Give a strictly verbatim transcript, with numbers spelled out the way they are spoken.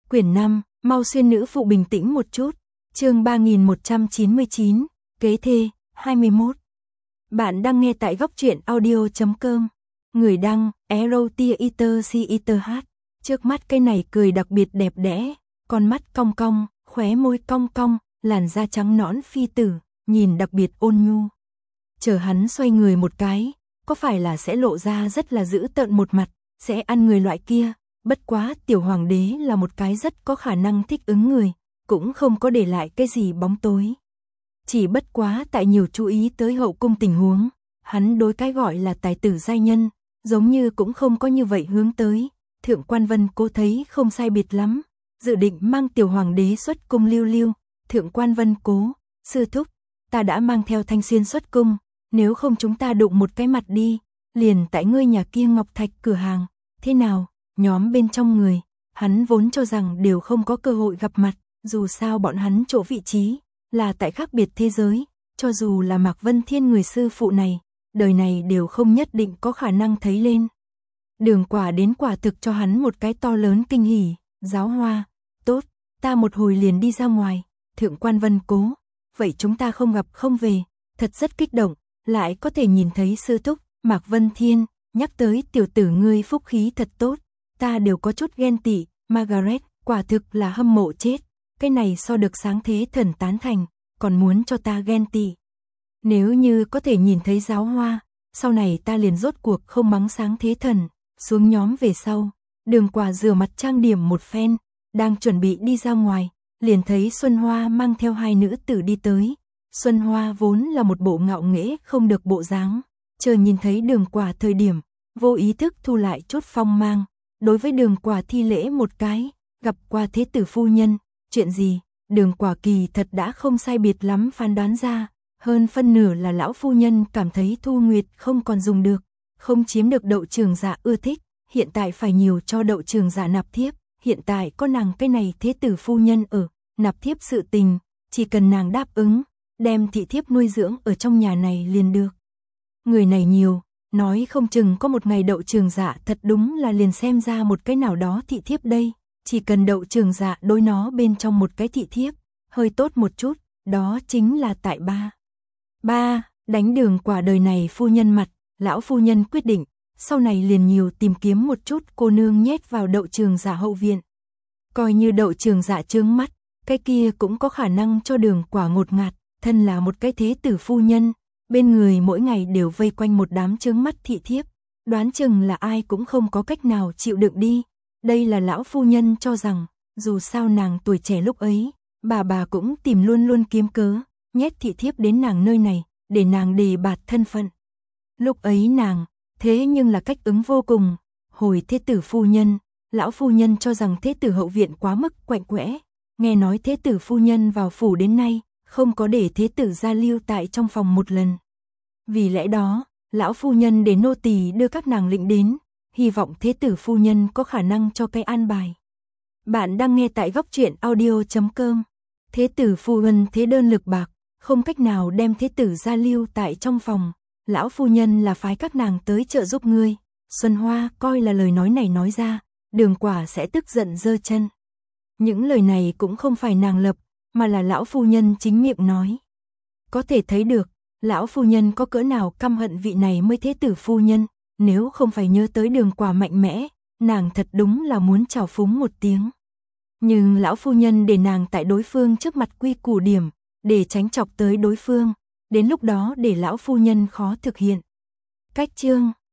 Quyển năm, mau xuyên nữ phụ bình tĩnh một chút. Chương ba nghìn một trăm chín mươi chín, kế thê, hai mươi mốt. Bạn đang nghe tại góc truyện audio chấm com. Người đăng, Erotia Eater C Eater H. Trước mắt cây này cười đặc biệt đẹp đẽ, con mắt cong cong, khóe môi cong cong, làn da trắng nõn phi tử, nhìn đặc biệt ôn nhu. Chờ hắn xoay người một cái, có phải là sẽ lộ ra rất là dữ tợn một mặt, sẽ ăn người loại kia. Bất quá tiểu hoàng đế là một cái rất có khả năng thích ứng người, cũng không có để lại cái gì bóng tối. Chỉ bất quá tại nhiều chú ý tới hậu cung tình huống, hắn đối cái gọi là tài tử giai nhân, giống như cũng không có như vậy hướng tới. Thượng quan Vân Cố thấy không sai biệt lắm, dự định mang tiểu hoàng đế xuất cung lưu lưu. Thượng quan Vân Cố, sư thúc, ta đã mang theo Thanh Xuyên xuất cung, nếu không chúng ta đụng một cái mặt đi, liền tại ngươi nhà kia Ngọc Thạch cửa hàng, thế nào? Nhóm bên trong người, hắn vốn cho rằng đều không có cơ hội gặp mặt, dù sao bọn hắn chỗ vị trí là tại khác biệt thế giới, cho dù là Mạc Vân Thiên người sư phụ này, đời này đều không nhất định có khả năng thấy lên. Đường Quả đến quả thực cho hắn một cái to lớn kinh hỉ, Giáo Hoa, tốt, ta một hồi liền đi ra ngoài. Thượng quan Vân Cố, vậy chúng ta không gặp không về, thật rất kích động, lại có thể nhìn thấy sư thúc, Mạc Vân Thiên, nhắc tới tiểu tử ngươi phúc khí thật tốt. Ta đều có chút ghen tị, Margaret, quả thực là hâm mộ chết. Cái này so được sáng thế thần tán thành, còn muốn cho ta ghen tị. Nếu như có thể nhìn thấy Giáo Hoa, sau này ta liền rốt cuộc không mắng sáng thế thần. Xuống nhóm về sau, Đường Quả rửa mặt trang điểm một phen, đang chuẩn bị đi ra ngoài, liền thấy Xuân Hoa mang theo hai nữ tử đi tới. Xuân Hoa vốn là một bộ ngạo nghễ không được bộ dáng, chờ nhìn thấy Đường Quả thời điểm, vô ý thức thu lại chút phong mang. Đối với Đường Quả thi lễ một cái, gặp qua thế tử phu nhân, chuyện gì? Đường Quả kỳ thật đã không sai biệt lắm phán đoán ra, hơn phân nửa là lão phu nhân cảm thấy Thu Nguyệt không còn dùng được, không chiếm được Đậu Trường Dạ ưa thích, hiện tại phải nhiều cho Đậu Trường Dạ nạp thiếp, hiện tại có nàng cái này thế tử phu nhân ở, nạp thiếp sự tình, chỉ cần nàng đáp ứng, đem thị thiếp nuôi dưỡng ở trong nhà này liền được. Người này nhiều, nói không chừng có một ngày Đậu Trường Dạ thật đúng là liền xem ra một cái nào đó thị thiếp đây, chỉ cần Đậu Trường Dạ đối nó bên trong một cái thị thiếp, hơi tốt một chút, đó chính là tại ba. Ba, đánh Đường Quả đời này phu nhân mặt, lão phu nhân quyết định, sau này liền nhiều tìm kiếm một chút cô nương nhét vào Đậu Trường Dạ hậu viện. Coi như Đậu Trường Dạ chướng mắt, cái kia cũng có khả năng cho Đường Quả ngột ngạt, thân là một cái thế tử phu nhân. Bên người mỗi ngày đều vây quanh một đám chướng mắt thị thiếp, đoán chừng là ai cũng không có cách nào chịu đựng đi. Đây là lão phu nhân cho rằng, dù sao nàng tuổi trẻ lúc ấy, bà bà cũng tìm luôn luôn kiếm cớ, nhét thị thiếp đến nàng nơi này, để nàng đề bạt thân phận. Lúc ấy nàng, thế nhưng là cách ứng vô cùng, hồi thế tử phu nhân, lão phu nhân cho rằng thế tử hậu viện quá mức quạnh quẽ, nghe nói thế tử phu nhân vào phủ đến nay, không có để thế tử gia lưu tại trong phòng một lần. Vì lẽ đó, lão phu nhân để nô tỳ đưa các nàng lĩnh đến, hy vọng thế tử phu nhân có khả năng cho cái an bài. Bạn đang nghe tại góc truyện audio chấm com. Thế tử phu nhân thế đơn lực bạc, không cách nào đem thế tử gia lưu tại trong phòng, lão phu nhân là phái các nàng tới trợ giúp ngươi. Xuân Hoa coi là lời nói này nói ra, Đường Quả sẽ tức giận giơ chân. Những lời này cũng không phải nàng lập, mà là lão phu nhân chính miệng nói. Có thể thấy được, lão phu nhân có cỡ nào căm hận vị này mới thế tử phu nhân, nếu không phải nhớ tới Đường Quả mạnh mẽ, nàng thật đúng là muốn trào phúng một tiếng. Nhưng lão phu nhân để nàng tại đối phương trước mặt quy củ điểm, để tránh chọc tới đối phương, đến lúc đó để lão phu nhân khó thực hiện. Cách chương